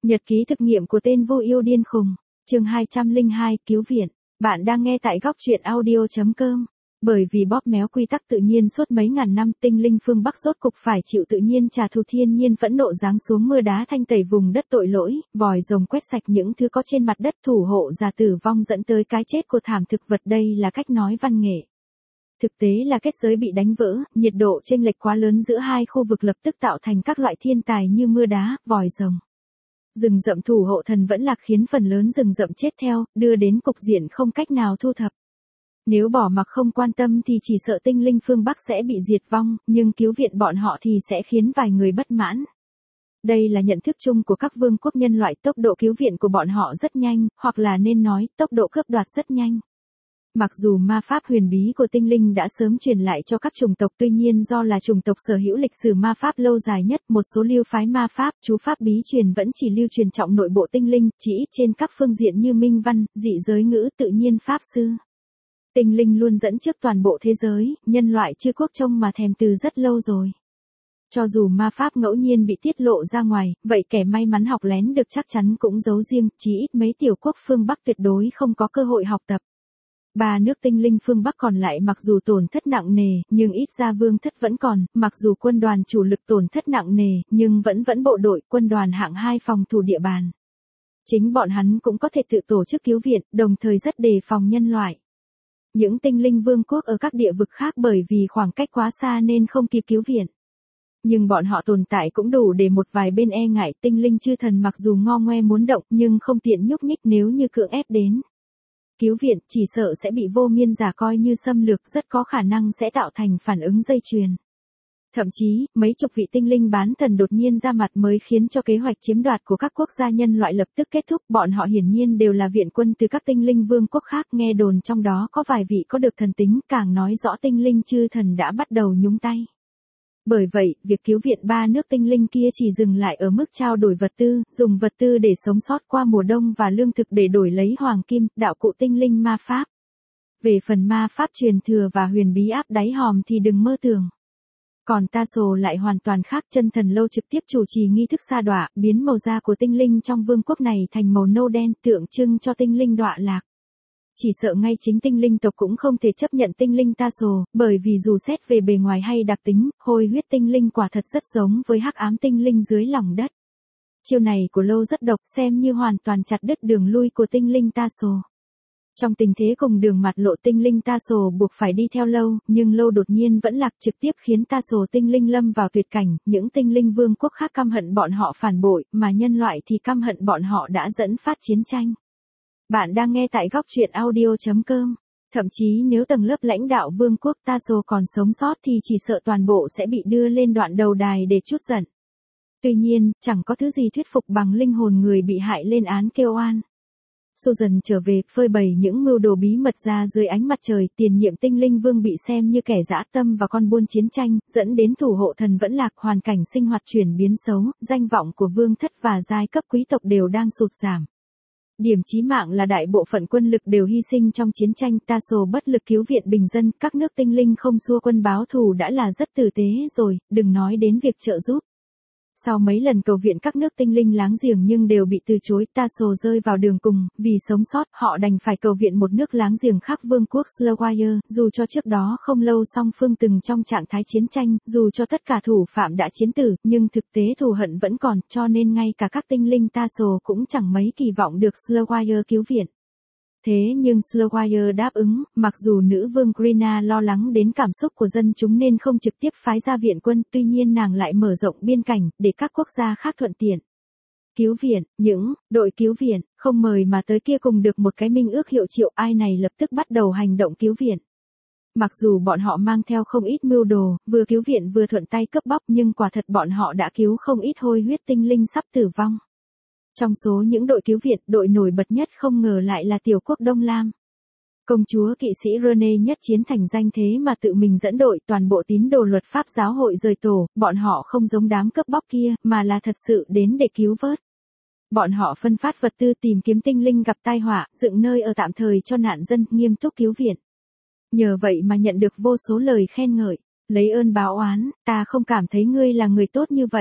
Nhật ký thực nghiệm của tên vô yêu điên khùng. Chương 202, cứu viện. Bạn đang nghe tại góc truyện audio.com. Bởi vì bóp méo quy tắc tự nhiên suốt mấy ngàn năm, tinh linh phương Bắc rốt cục phải chịu tự nhiên trả thù. Thiên nhiên phẫn nộ giáng xuống mưa đá thanh tẩy vùng đất tội lỗi, vòi rồng quét sạch những thứ có trên mặt đất, thủ hộ giả tử vong dẫn tới cái chết của thảm thực vật. Đây là cách nói văn nghệ. Thực tế là kết giới bị đánh vỡ, nhiệt độ chênh lệch quá lớn giữa hai khu vực lập tức tạo thành các loại thiên tài như mưa đá, vòi rồng. Rừng rậm thủ hộ thần vẫn lạc khiến phần lớn rừng rậm chết theo, đưa đến cục diện không cách nào thu thập. Nếu bỏ mặc không quan tâm thì chỉ sợ tinh linh phương Bắc sẽ bị diệt vong, nhưng cứu viện bọn họ thì sẽ khiến vài người bất mãn. Đây là nhận thức chung của các vương quốc nhân loại, tốc độ cứu viện của bọn họ rất nhanh, hoặc là nên nói, tốc độ cướp đoạt rất nhanh. Mặc dù ma pháp huyền bí của tinh linh đã sớm truyền lại cho các chủng tộc, tuy nhiên do là chủng tộc sở hữu lịch sử ma pháp lâu dài nhất, một số lưu phái ma pháp, chú pháp bí truyền vẫn chỉ lưu truyền trọng nội bộ tinh linh, chỉ ít trên các phương diện như minh văn, dị giới ngữ, tự nhiên pháp sư. Tinh linh luôn dẫn trước toàn bộ thế giới, nhân loại chưa quốc trông mà thèm từ rất lâu rồi. Cho dù ma pháp ngẫu nhiên bị tiết lộ ra ngoài, vậy kẻ may mắn học lén được chắc chắn cũng giấu riêng, chỉ ít mấy tiểu quốc phương Bắc tuyệt đối không có cơ hội học tập. Ba nước tinh linh phương Bắc còn lại mặc dù tổn thất nặng nề, nhưng ít ra vương thất vẫn còn, mặc dù quân đoàn chủ lực tổn thất nặng nề, nhưng vẫn bộ đội, quân đoàn hạng 2 phòng thủ địa bàn. Chính bọn hắn cũng có thể tự tổ chức cứu viện, đồng thời rất đề phòng nhân loại. Những tinh linh vương quốc ở các địa vực khác bởi vì khoảng cách quá xa nên không kịp cứu viện. Nhưng bọn họ tồn tại cũng đủ để một vài bên e ngại. Tinh linh chư thần mặc dù ngo ngoe muốn động nhưng không tiện nhúc nhích nếu như cưỡng ép đến. Cứu viện chỉ sợ sẽ bị vô miên giả coi như xâm lược, rất có khả năng sẽ tạo thành phản ứng dây chuyền. Thậm chí, mấy chục vị tinh linh bán thần đột nhiên ra mặt mới khiến cho kế hoạch chiếm đoạt của các quốc gia nhân loại lập tức kết thúc. Bọn họ hiển nhiên đều là viện quân từ các tinh linh vương quốc khác, nghe đồn trong đó có vài vị có được thần tính, càng nói rõ tinh linh chư thần đã bắt đầu nhúng tay. Bởi vậy, việc cứu viện ba nước tinh linh kia chỉ dừng lại ở mức trao đổi vật tư, dùng vật tư để sống sót qua mùa đông và lương thực để đổi lấy hoàng kim, đạo cụ tinh linh ma pháp. Về phần ma pháp truyền thừa và huyền bí áp đáy hòm thì đừng mơ tưởng. Còn Tasso lại hoàn toàn khác, chân thần lâu trực tiếp chủ trì nghi thức sa đọa, biến màu da của tinh linh trong vương quốc này thành màu nâu đen, tượng trưng cho tinh linh đọa lạc. Chỉ sợ ngay chính tinh linh tộc cũng không thể chấp nhận tinh linh Tasso, bởi vì dù xét về bề ngoài hay đặc tính, hôi huyết tinh linh quả thật rất giống với hắc ám tinh linh dưới lòng đất. Chiêu này của Lâu rất độc, xem như hoàn toàn chặt đứt đường lui của tinh linh Tasso. Trong tình thế cùng đường mặt lộ, tinh linh Tasso buộc phải đi theo Lâu, nhưng Lâu đột nhiên vẫn lạc, trực tiếp khiến Tasso tinh linh lâm vào tuyệt cảnh. Những tinh linh vương quốc khác căm hận bọn họ phản bội, mà nhân loại thì căm hận bọn họ đã dẫn phát chiến tranh. Bạn đang nghe tại góc truyện audio.com. Thậm chí nếu tầng lớp lãnh đạo vương quốc Tasso còn sống sót thì chỉ sợ toàn bộ sẽ bị đưa lên đoạn đầu đài để trút giận. Tuy nhiên, chẳng có thứ gì thuyết phục bằng linh hồn người bị hại lên án kêu oan. Susan trở về, phơi bày những mưu đồ bí mật ra dưới ánh mặt trời. Tiền nhiệm tinh linh vương bị xem như kẻ dã tâm và con buôn chiến tranh, dẫn đến thủ hộ thần vẫn lạc, hoàn cảnh sinh hoạt chuyển biến xấu, danh vọng của vương thất và giai cấp quý tộc đều đang sụt giảm. Điểm chí mạng là đại bộ phận quân lực đều hy sinh trong chiến tranh. Tasso bất lực cứu viện bình dân, các nước tinh linh không xua quân báo thù đã là rất tử tế rồi, đừng nói đến việc trợ giúp. Sau mấy lần cầu viện các nước tinh linh láng giềng nhưng đều bị từ chối, Tasso rơi vào đường cùng, vì sống sót, họ đành phải cầu viện một nước láng giềng khác, vương quốc Slowire, dù cho trước đó không lâu song phương từng trong trạng thái chiến tranh, dù cho tất cả thủ phạm đã chiến tử, nhưng thực tế thù hận vẫn còn, cho nên ngay cả các tinh linh Tasso cũng chẳng mấy kỳ vọng được Slowire cứu viện. Thế nhưng Slowire đáp ứng, mặc dù nữ vương Grina lo lắng đến cảm xúc của dân chúng nên không trực tiếp phái ra viện quân, tuy nhiên nàng lại mở rộng biên cảnh, để các quốc gia khác thuận tiện cứu viện. Những đội cứu viện không mời mà tới kia cùng được một cái minh ước hiệu triệu, ai này lập tức bắt đầu hành động cứu viện. Mặc dù bọn họ mang theo không ít mưu đồ, vừa cứu viện vừa thuận tay cướp bóc, nhưng quả thật bọn họ đã cứu không ít hôi huyết tinh linh sắp tử vong. Trong số những đội cứu viện, đội nổi bật nhất không ngờ lại là tiểu quốc Đông Lam. Công chúa kỵ sĩ Rene nhất chiến thành danh thế mà tự mình dẫn đội, toàn bộ tín đồ luật pháp giáo hội rời tổ, bọn họ không giống đám cướp bóc kia, mà là thật sự đến để cứu vớt. Bọn họ phân phát vật tư, tìm kiếm tinh linh gặp tai họa, dựng nơi ở tạm thời cho nạn dân, nghiêm túc cứu viện. Nhờ vậy mà nhận được vô số lời khen ngợi. Lấy ơn báo oán, ta không cảm thấy ngươi là người tốt như vậy.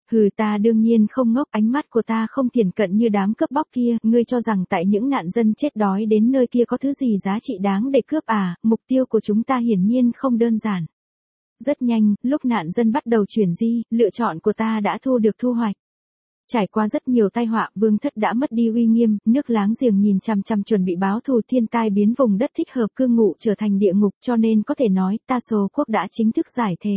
Hừ, ta đương nhiên không ngốc, ánh mắt của ta không thiển cận như đám cướp bóc kia, ngươi cho rằng tại những nạn dân chết đói đến nơi kia có thứ gì giá trị đáng để cướp à, mục tiêu của chúng ta hiển nhiên không đơn giản. Rất nhanh, lúc nạn dân bắt đầu chuyển di, lựa chọn của ta đã thu được thu hoạch. Trải qua rất nhiều tai họa, vương thất đã mất đi uy nghiêm, nước láng giềng nhìn chằm chằm chuẩn bị báo thù, thiên tai biến vùng đất thích hợp cư ngụ trở thành địa ngục, cho nên có thể nói, Ta Sồ quốc đã chính thức giải thề.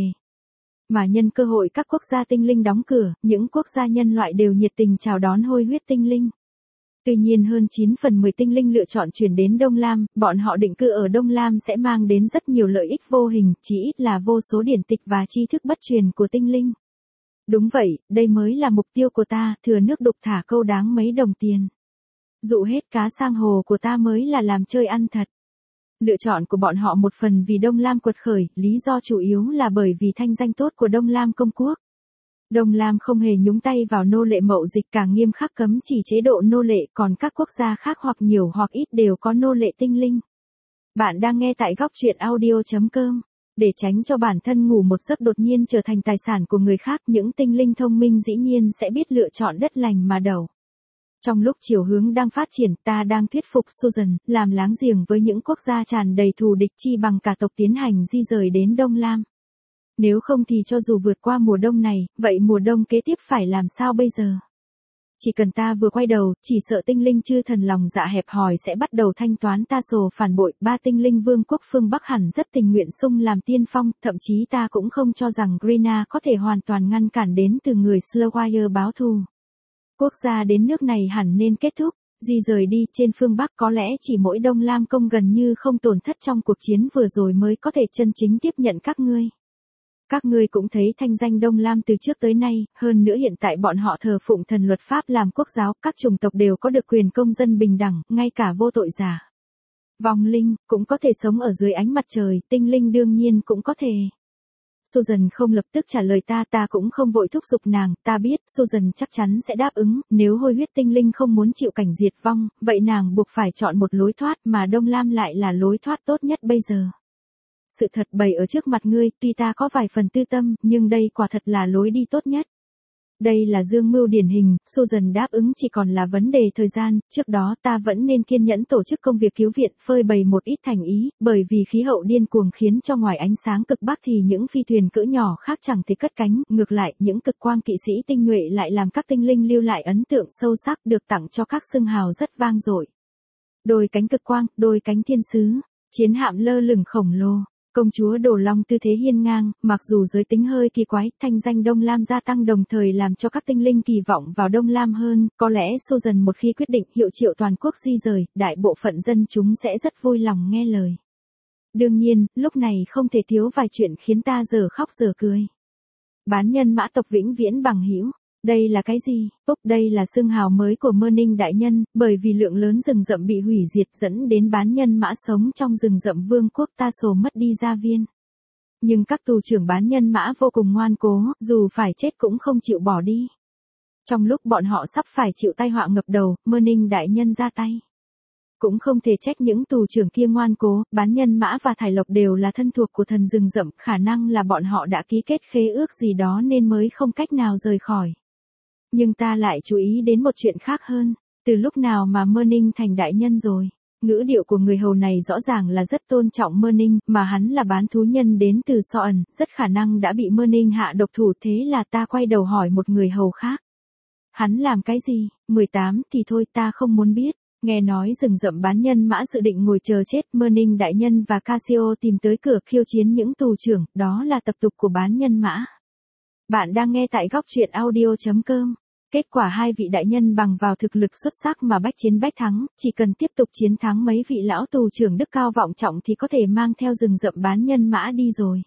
Mà nhân cơ hội các quốc gia tinh linh đóng cửa, những quốc gia nhân loại đều nhiệt tình chào đón hôi huyết tinh linh. Tuy nhiên hơn 9 phần 10 tinh linh lựa chọn chuyển đến Đông Lam, bọn họ định cư ở Đông Lam sẽ mang đến rất nhiều lợi ích vô hình, chỉ ít là vô số điển tịch và tri thức bất truyền của tinh linh. Đúng vậy, đây mới là mục tiêu của ta, thừa nước đục thả câu đáng mấy đồng tiền. Dụ hết cá sang hồ của ta mới là làm chơi ăn thật. Lựa chọn của bọn họ một phần vì Đông Lam quật khởi, lý do chủ yếu là bởi vì thanh danh tốt của Đông Lam công quốc. Đông Lam không hề nhúng tay vào nô lệ mậu dịch, càng nghiêm khắc cấm chỉ chế độ nô lệ, còn các quốc gia khác hoặc nhiều hoặc ít đều có nô lệ tinh linh. Bạn đang nghe tại góc truyện audio.com. Để tránh cho bản thân ngủ một giấc đột nhiên trở thành tài sản của người khác, những tinh linh thông minh dĩ nhiên sẽ biết lựa chọn đất lành mà đậu. Trong lúc chiều hướng đang phát triển, ta đang thuyết phục Susan, làm láng giềng với những quốc gia tràn đầy thù địch, chi bằng cả tộc tiến hành di rời đến Đông Lam. Nếu không thì cho dù vượt qua mùa đông này, vậy mùa đông kế tiếp phải làm sao bây giờ? Chỉ cần ta vừa quay đầu, chỉ sợ tinh linh chư thần lòng dạ hẹp hòi sẽ bắt đầu thanh toán Ta Sồ phản bội. 3 tinh linh vương quốc phương Bắc hẳn rất tình nguyện xung làm tiên phong, thậm chí ta cũng không cho rằng Grina có thể hoàn toàn ngăn cản đến từ người Slowire báo thù. Quốc gia đến nước này hẳn nên kết thúc, di rời đi. Trên phương Bắc có lẽ chỉ mỗi Đông Lam công gần như không tổn thất trong cuộc chiến vừa rồi mới có thể chân chính tiếp nhận các ngươi. Các ngươi cũng thấy thanh danh Đông Lam từ trước tới nay, hơn nữa hiện tại bọn họ thờ phụng thần luật pháp làm quốc giáo, các chủng tộc đều có được quyền công dân bình đẳng, ngay cả vô tội giả. Vong linh, cũng có thể sống ở dưới ánh mặt trời, tinh linh đương nhiên cũng có thể. Susan không lập tức trả lời ta cũng không vội thúc giục nàng, ta biết, Susan chắc chắn sẽ đáp ứng, nếu hôi huyết tinh linh không muốn chịu cảnh diệt vong, vậy nàng buộc phải chọn một lối thoát mà Đông Lam lại là lối thoát tốt nhất bây giờ. Sự thật bày ở trước mặt ngươi, tuy ta có vài phần tư tâm, nhưng đây quả thật là lối đi tốt nhất. Đây là dương mưu điển hình, Susan đáp ứng chỉ còn là vấn đề thời gian, trước đó ta vẫn nên kiên nhẫn tổ chức công việc cứu viện, phơi bày một ít thành ý, bởi vì khí hậu điên cuồng khiến cho ngoài ánh sáng cực bắc thì những phi thuyền cỡ nhỏ khác chẳng thể cất cánh, ngược lại, những cực quang kỵ sĩ tinh nhuệ lại làm các tinh linh lưu lại ấn tượng sâu sắc, được tặng cho các xưng hào rất vang dội. Đôi cánh cực quang, đôi cánh thiên sứ, chiến hạm lơ lửng khổng lồ. Công chúa Đồ Long tư thế hiên ngang, mặc dù giới tính hơi kỳ quái, thanh danh Đông Lam gia tăng đồng thời làm cho các tinh linh kỳ vọng vào Đông Lam hơn, có lẽ Susan một khi quyết định hiệu triệu toàn quốc di rời, đại bộ phận dân chúng sẽ rất vui lòng nghe lời. Đương nhiên, lúc này không thể thiếu vài chuyện khiến ta giờ khóc giờ cười. Bán nhân mã tộc vĩnh viễn bằng hữu. Đây là cái gì? Đây là xưng hào mới của Mơ Ninh đại nhân, bởi vì lượng lớn rừng rậm bị hủy diệt dẫn đến bán nhân mã sống trong rừng rậm vương quốc Ta Sồ mất đi gia viên. Nhưng các tù trưởng bán nhân mã vô cùng ngoan cố, dù phải chết cũng không chịu bỏ đi. Trong lúc bọn họ sắp phải chịu tai họa ngập đầu, Mơ Ninh đại nhân ra tay. Cũng không thể trách những tù trưởng kia ngoan cố, bán nhân mã và thải lộc đều là thân thuộc của thần rừng rậm, khả năng là bọn họ đã ký kết khế ước gì đó nên mới không cách nào rời khỏi. Nhưng ta lại chú ý đến một chuyện khác hơn, từ lúc nào mà Mơ Ninh thành đại nhân rồi. Ngữ điệu của người hầu này rõ ràng là rất tôn trọng Mơ Ninh, mà hắn là bán thú nhân đến từ So ẩn, rất khả năng đã bị Mơ Ninh hạ độc thủ, thế là ta quay đầu hỏi một người hầu khác. Hắn làm cái gì? 18 thì thôi, ta không muốn biết. Nghe nói rừng rậm bán nhân mã dự định ngồi chờ chết, Mơ Ninh đại nhân và Casio tìm tới cửa khiêu chiến những tù trưởng, đó là tập tục của bán nhân mã. Bạn đang nghe tại góc truyện audio.com. Kết quả hai vị đại nhân bằng vào thực lực xuất sắc mà bách chiến bách thắng, chỉ cần tiếp tục chiến thắng mấy vị lão tù trưởng đức cao vọng trọng thì có thể mang theo rừng rậm bán nhân mã đi rồi.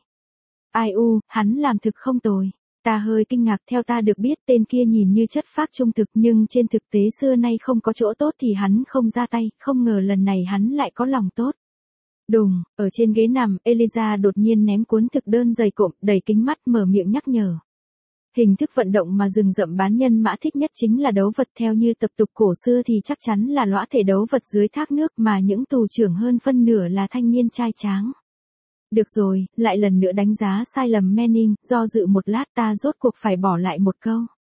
Ai u, hắn làm thực không tồi. Ta hơi kinh ngạc, theo ta được biết tên kia nhìn như chất phác trung thực nhưng trên thực tế xưa nay không có chỗ tốt thì hắn không ra tay, không ngờ lần này hắn lại có lòng tốt. Đùng, ở trên ghế nằm, Eliza đột nhiên ném cuốn thực đơn dày cộm, đầy kính mắt mở miệng nhắc nhở. Hình thức vận động mà rừng rậm bán nhân mã thích nhất chính là đấu vật, theo như tập tục cổ xưa thì chắc chắn là lõa thể đấu vật dưới thác nước, mà những tù trưởng hơn phân nửa là thanh niên trai tráng. Được rồi, lại lần nữa đánh giá sai lầm Manning, do dự một lát ta rốt cuộc phải bỏ lại một câu.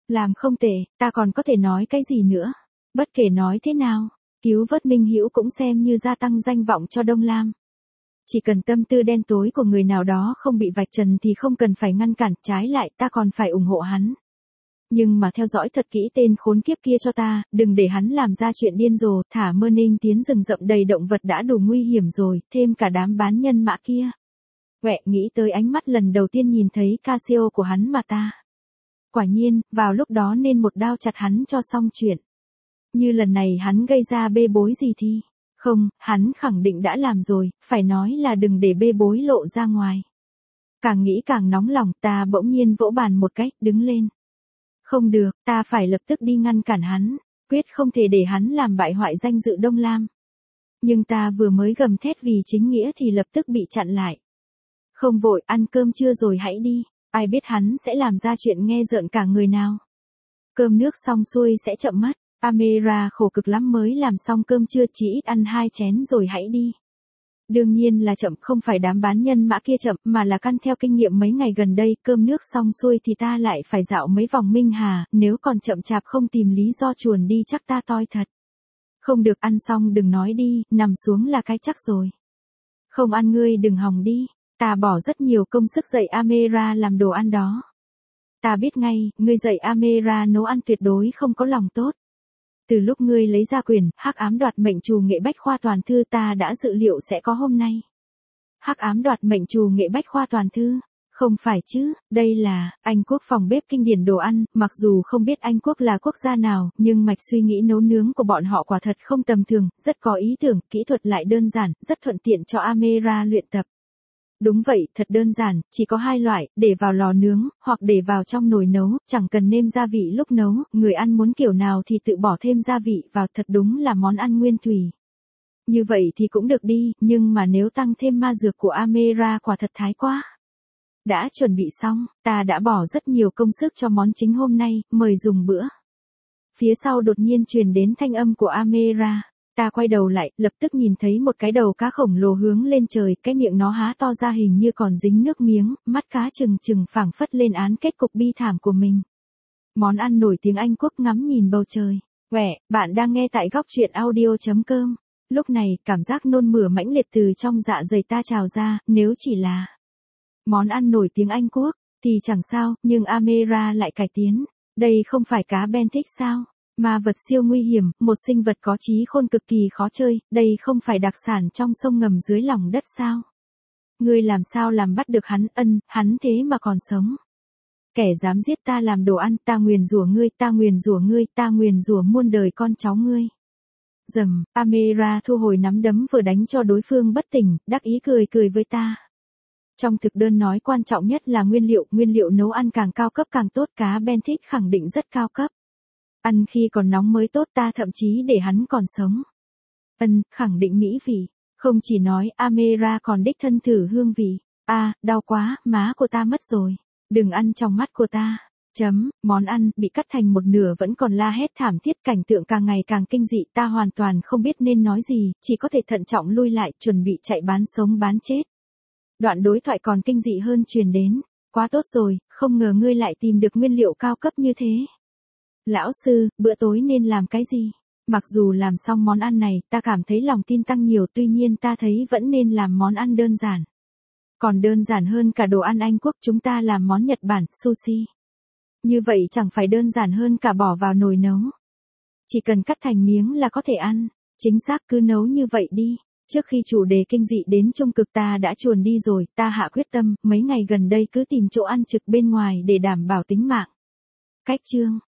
Làm không tệ, ta còn có thể nói cái gì nữa. Bất kể nói thế nào, cứu vớt Minh Hữu cũng xem như gia tăng danh vọng cho Đông Lam. Chỉ cần tâm tư đen tối của người nào đó không bị vạch trần thì không cần phải ngăn cản, trái lại ta còn phải ủng hộ hắn. Nhưng mà theo dõi thật kỹ tên khốn kiếp kia cho ta, đừng để hắn làm ra chuyện điên rồ, thả Mơ Ninh tiến rừng rậm đầy động vật đã đủ nguy hiểm rồi, thêm cả đám bán nhân mã kia. Quẹ nghĩ tới ánh mắt lần đầu tiên nhìn thấy Casio của hắn mà ta. Quả nhiên, vào lúc đó nên một đao chặt hắn cho xong chuyện. Như lần này hắn gây ra bê bối gì thì... Không, hắn khẳng định đã làm rồi, phải nói là đừng để bê bối lộ ra ngoài. Càng nghĩ càng nóng lòng, ta bỗng nhiên vỗ bàn một cái, đứng lên. Không được, ta phải lập tức đi ngăn cản hắn, quyết không thể để hắn làm bại hoại danh dự Đông Lam. Nhưng ta vừa mới gầm thét vì chính nghĩa thì lập tức bị chặn lại. Không vội, ăn cơm trưa rồi hãy đi, ai biết hắn sẽ làm ra chuyện nghe rợn cả người nào. Cơm nước xong xuôi sẽ chậm mất. Amira khổ cực lắm mới làm xong cơm trưa, chỉ ít ăn 2 chén rồi hãy đi. Đương nhiên là chậm, không phải đám bán nhân mã kia chậm, mà là căn theo kinh nghiệm mấy ngày gần đây, cơm nước xong xuôi thì ta lại phải dạo mấy vòng Minh Hà, nếu còn chậm chạp không tìm lý do chuồn đi chắc ta toi thật. Không được, ăn xong đừng nói đi, nằm xuống là cái chắc rồi. Không ăn ngươi đừng hòng đi, ta bỏ rất nhiều công sức dạy Amira làm đồ ăn đó. Ta biết ngay, ngươi dạy Amira nấu ăn tuyệt đối không có lòng tốt. Từ lúc ngươi lấy ra quyền hắc ám đoạt mệnh trù nghệ bách khoa toàn thư ta đã dự liệu sẽ có hôm nay. Hắc ám đoạt mệnh trù nghệ bách khoa toàn thư, không phải chứ, đây là Anh Quốc phòng bếp kinh điển đồ ăn, mặc dù không biết Anh Quốc là quốc gia nào, nhưng mạch suy nghĩ nấu nướng của bọn họ quả thật không tầm thường, rất có ý tưởng, kỹ thuật lại đơn giản, rất thuận tiện cho Amira luyện tập. Đúng vậy, thật đơn giản, chỉ có 2 loại, để vào lò nướng, hoặc để vào trong nồi nấu, chẳng cần nêm gia vị lúc nấu, người ăn muốn kiểu nào thì tự bỏ thêm gia vị vào, thật đúng là món ăn nguyên thủy. Như vậy thì cũng được đi, nhưng mà nếu tăng thêm ma dược của Amira quả thật thái quá. Đã chuẩn bị xong, ta đã bỏ rất nhiều công sức cho món chính hôm nay, mời dùng bữa. Phía sau đột nhiên truyền đến thanh âm của Amira. Ta quay đầu lại, lập tức nhìn thấy một cái đầu cá khổng lồ hướng lên trời, cái miệng nó há to ra hình như còn dính nước miếng, mắt cá trừng trừng phảng phất lên án kết cục bi thảm của mình. Món ăn nổi tiếng Anh Quốc ngắm nhìn bầu trời. Quẻ, bạn đang nghe tại góc truyện audio.com. Lúc này, cảm giác nôn mửa mãnh liệt từ trong dạ dày ta trào ra, nếu chỉ là món ăn nổi tiếng Anh Quốc, thì chẳng sao, nhưng Amira lại cải tiến. Đây không phải cá Bentic sao? Ma vật siêu nguy hiểm, một sinh vật có trí khôn cực kỳ khó chơi, đây không phải đặc sản trong sông ngầm dưới lòng đất sao? Ngươi làm sao làm bắt được hắn, hắn thế mà còn sống. Kẻ dám giết ta làm đồ ăn, ta nguyền rủa ngươi, ta nguyền rủa ngươi, ta nguyền rủa muôn đời con cháu ngươi. Dầm, Amira thu hồi nắm đấm vừa đánh cho đối phương bất tỉnh, đắc ý cười với ta. Trong thực đơn nói quan trọng nhất là nguyên liệu nấu ăn càng cao cấp càng tốt, cá Bentic khẳng định rất cao cấp. Ăn khi còn nóng mới tốt, ta thậm chí để hắn còn sống. Khẳng định mỹ vị. Không chỉ nói, Amira còn đích thân thử hương vị. Đau quá, má của ta mất rồi. Đừng ăn trong mắt của ta. Món ăn bị cắt thành một nửa vẫn còn la hét thảm thiết, cảnh tượng càng ngày càng kinh dị, ta hoàn toàn không biết nên nói gì, chỉ có thể thận trọng lui lại, chuẩn bị chạy bán sống bán chết. Đoạn đối thoại còn kinh dị hơn truyền đến. Quá tốt rồi, không ngờ ngươi lại tìm được nguyên liệu cao cấp như thế. Lão sư, bữa tối nên làm cái gì? Mặc dù làm xong món ăn này, ta cảm thấy lòng tin tăng nhiều, tuy nhiên ta thấy vẫn nên làm món ăn đơn giản. Còn đơn giản hơn cả đồ ăn Anh Quốc, chúng ta làm món Nhật Bản, sushi. Như vậy chẳng phải đơn giản hơn cả bỏ vào nồi nấu. Chỉ cần cắt thành miếng là có thể ăn. Chính xác, cứ nấu như vậy đi. Trước khi chủ đề kinh dị đến trung cực ta đã chuồn đi rồi, ta hạ quyết tâm, mấy ngày gần đây cứ tìm chỗ ăn trực bên ngoài để đảm bảo tính mạng. Cách chương